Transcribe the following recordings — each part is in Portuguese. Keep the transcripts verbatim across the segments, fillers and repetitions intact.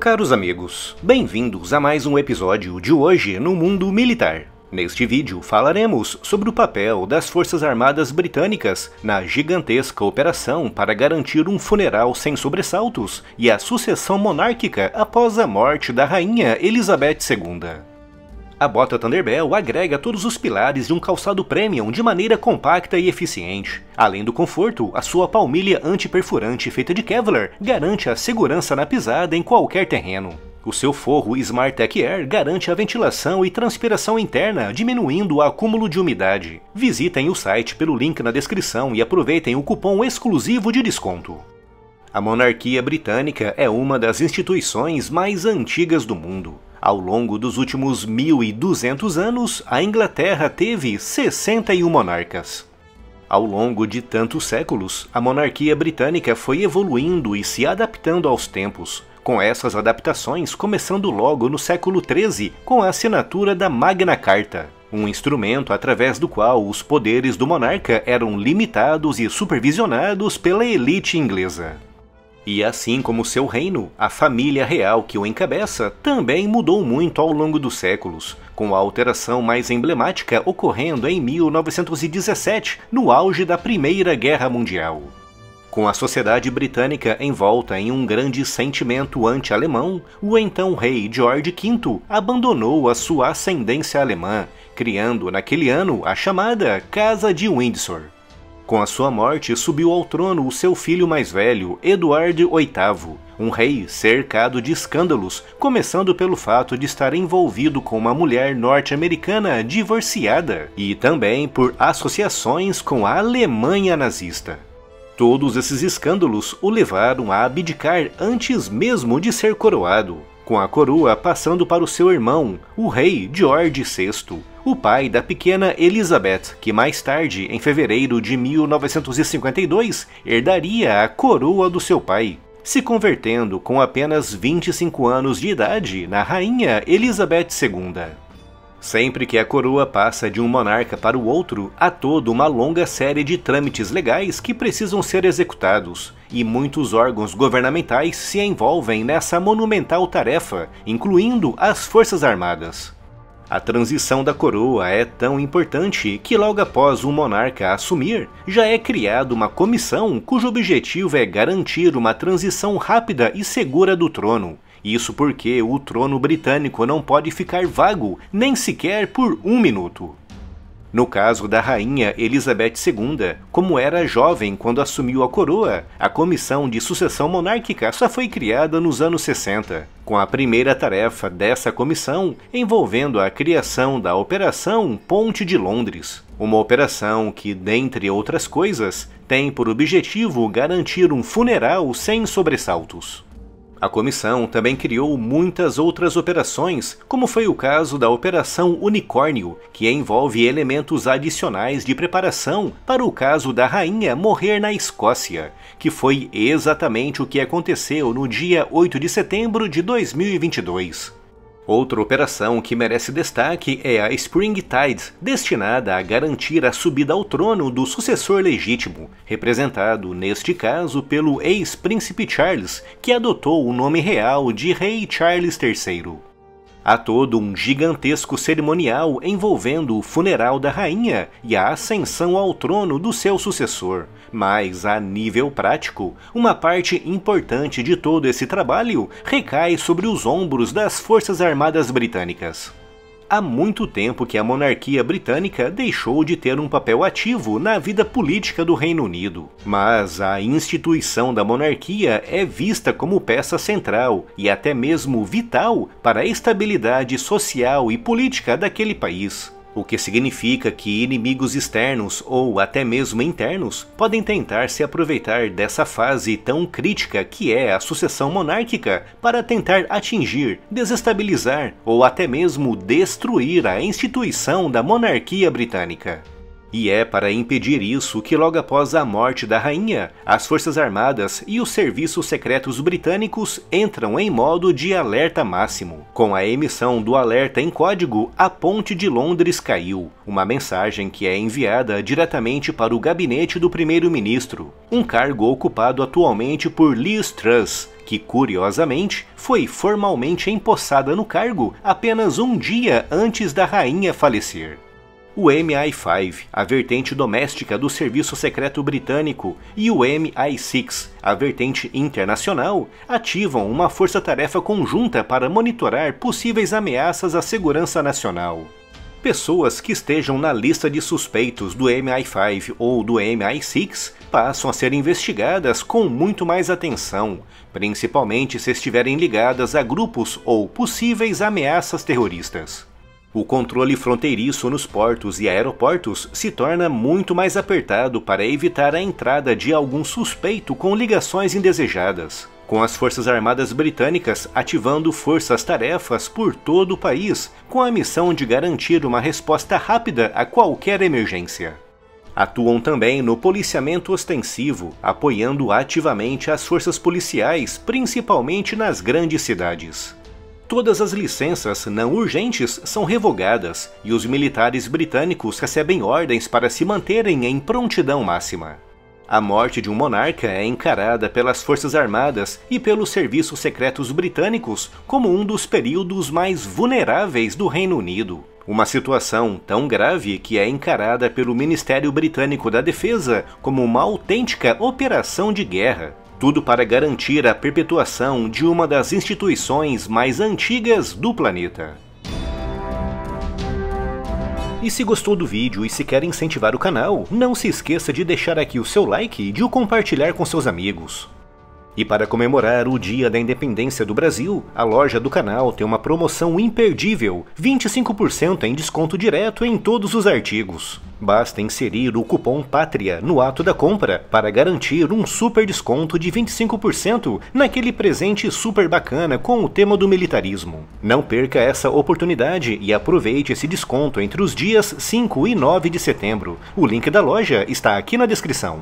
Caros amigos, bem-vindos a mais um episódio de Hoje no Mundo Militar. Neste vídeo falaremos sobre o papel das Forças Armadas Britânicas na gigantesca operação para garantir um funeral sem sobressaltos e a sucessão monárquica após a morte da Rainha Elizabeth segunda. A bota Thunderbell agrega todos os pilares de um calçado premium de maneira compacta e eficiente. Além do conforto, a sua palmilha antiperfurante feita de Kevlar garante a segurança na pisada em qualquer terreno. O seu forro Smart Tech Air garante a ventilação e transpiração interna, diminuindo o acúmulo de umidade. Visitem o site pelo link na descrição e aproveitem o cupom exclusivo de desconto. A monarquia britânica é uma das instituições mais antigas do mundo. Ao longo dos últimos mil e duzentos anos, a Inglaterra teve sessenta e um monarcas. Ao longo de tantos séculos, a monarquia britânica foi evoluindo e se adaptando aos tempos, com essas adaptações começando logo no século treze com a assinatura da Magna Carta, um instrumento através do qual os poderes do monarca eram limitados e supervisionados pela elite inglesa. E assim como seu reino, a família real que o encabeça também mudou muito ao longo dos séculos, com a alteração mais emblemática ocorrendo em mil novecentos e dezessete, no auge da Primeira Guerra Mundial. Com a sociedade britânica envolta em um grande sentimento anti-alemão, o então rei George quinto abandonou a sua ascendência alemã, criando naquele ano a chamada Casa de Windsor. Com a sua morte, subiu ao trono o seu filho mais velho, Eduardo oitavo, um rei cercado de escândalos, começando pelo fato de estar envolvido com uma mulher norte-americana divorciada, e também por associações com a Alemanha nazista. Todos esses escândalos o levaram a abdicar antes mesmo de ser coroado, com a coroa passando para o seu irmão, o rei George sexto, o pai da pequena Elizabeth, que mais tarde, em fevereiro de mil novecentos e cinquenta e dois, herdaria a coroa do seu pai, se convertendo com apenas vinte e cinco anos de idade na Rainha Elizabeth segunda. Sempre que a coroa passa de um monarca para o outro, há toda uma longa série de trâmites legais que precisam ser executados, e muitos órgãos governamentais se envolvem nessa monumental tarefa, incluindo as Forças Armadas. A transição da coroa é tão importante que logo após o monarca assumir, já é criada uma comissão cujo objetivo é garantir uma transição rápida e segura do trono. Isso porque o trono britânico não pode ficar vago, nem sequer por um minuto. No caso da Rainha Elizabeth segunda, como era jovem quando assumiu a coroa, a comissão de sucessão monárquica só foi criada nos anos sessenta, com a primeira tarefa dessa comissão envolvendo a criação da Operação Ponte de Londres, uma operação que, dentre outras coisas, tem por objetivo garantir um funeral sem sobressaltos. A comissão também criou muitas outras operações, como foi o caso da Operação Unicórnio, que envolve elementos adicionais de preparação para o caso da rainha morrer na Escócia, que foi exatamente o que aconteceu no dia oito de setembro de dois mil e vinte e dois. Outra operação que merece destaque é a Spring Tide, destinada a garantir a subida ao trono do sucessor legítimo, representado neste caso pelo ex-príncipe Charles, que adotou o nome real de Rei Charles terceiro. Há todo um gigantesco cerimonial envolvendo o funeral da rainha e a ascensão ao trono do seu sucessor, mas, a nível prático, uma parte importante de todo esse trabalho recai sobre os ombros das Forças Armadas Britânicas. Há muito tempo que a monarquia britânica deixou de ter um papel ativo na vida política do Reino Unido, mas a instituição da monarquia é vista como peça central e até mesmo vital para a estabilidade social e política daquele país. O que significa que inimigos externos ou até mesmo internos podem tentar se aproveitar dessa fase tão crítica que é a sucessão monárquica para tentar atingir, desestabilizar ou até mesmo destruir a instituição da monarquia britânica. E é para impedir isso que logo após a morte da rainha, as Forças Armadas e os serviços secretos britânicos entram em modo de alerta máximo. Com a emissão do alerta em código, a ponte de Londres caiu, uma mensagem que é enviada diretamente para o gabinete do primeiro-ministro, um cargo ocupado atualmente por Liz Truss, que curiosamente foi formalmente empossada no cargo apenas um dia antes da rainha falecer. O M I cinco, a vertente doméstica do Serviço Secreto Britânico, e o M I seis, a vertente internacional, ativam uma força-tarefa conjunta para monitorar possíveis ameaças à segurança nacional. Pessoas que estejam na lista de suspeitos do M I cinco ou do M I seis passam a ser investigadas com muito mais atenção, principalmente se estiverem ligadas a grupos ou possíveis ameaças terroristas. O controle fronteiriço nos portos e aeroportos se torna muito mais apertado para evitar a entrada de algum suspeito com ligações indesejadas, com as Forças Armadas Britânicas ativando forças-tarefas por todo o país, com a missão de garantir uma resposta rápida a qualquer emergência. Atuam também no policiamento ostensivo, apoiando ativamente as forças policiais, principalmente nas grandes cidades. Todas as licenças não urgentes são revogadas e os militares britânicos recebem ordens para se manterem em prontidão máxima. A morte de um monarca é encarada pelas Forças Armadas e pelos serviços secretos britânicos como um dos períodos mais vulneráveis do Reino Unido. Uma situação tão grave que é encarada pelo Ministério Britânico da Defesa como uma autêntica operação de guerra. Tudo para garantir a perpetuação de uma das instituições mais antigas do planeta. E se gostou do vídeo e se quer incentivar o canal, não se esqueça de deixar aqui o seu like e de o compartilhar com seus amigos. E para comemorar o Dia da Independência do Brasil, a loja do canal tem uma promoção imperdível, vinte e cinco por cento em desconto direto em todos os artigos. Basta inserir o cupom PÁTRIA no ato da compra para garantir um super desconto de vinte e cinco por cento naquele presente super bacana com o tema do militarismo. Não perca essa oportunidade e aproveite esse desconto entre os dias cinco e nove de setembro. O link da loja está aqui na descrição.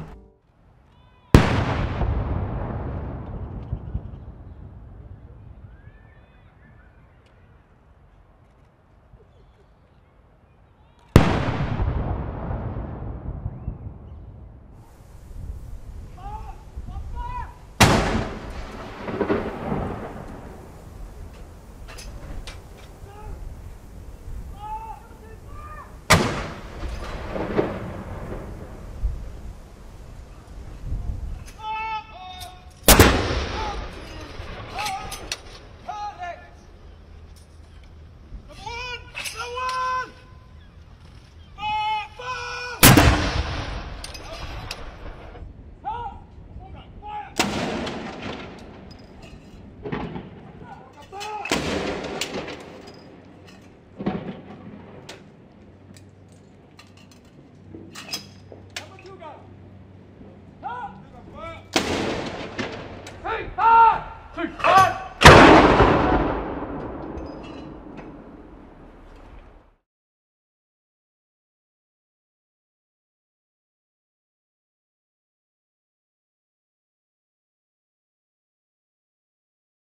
Hey! Ah!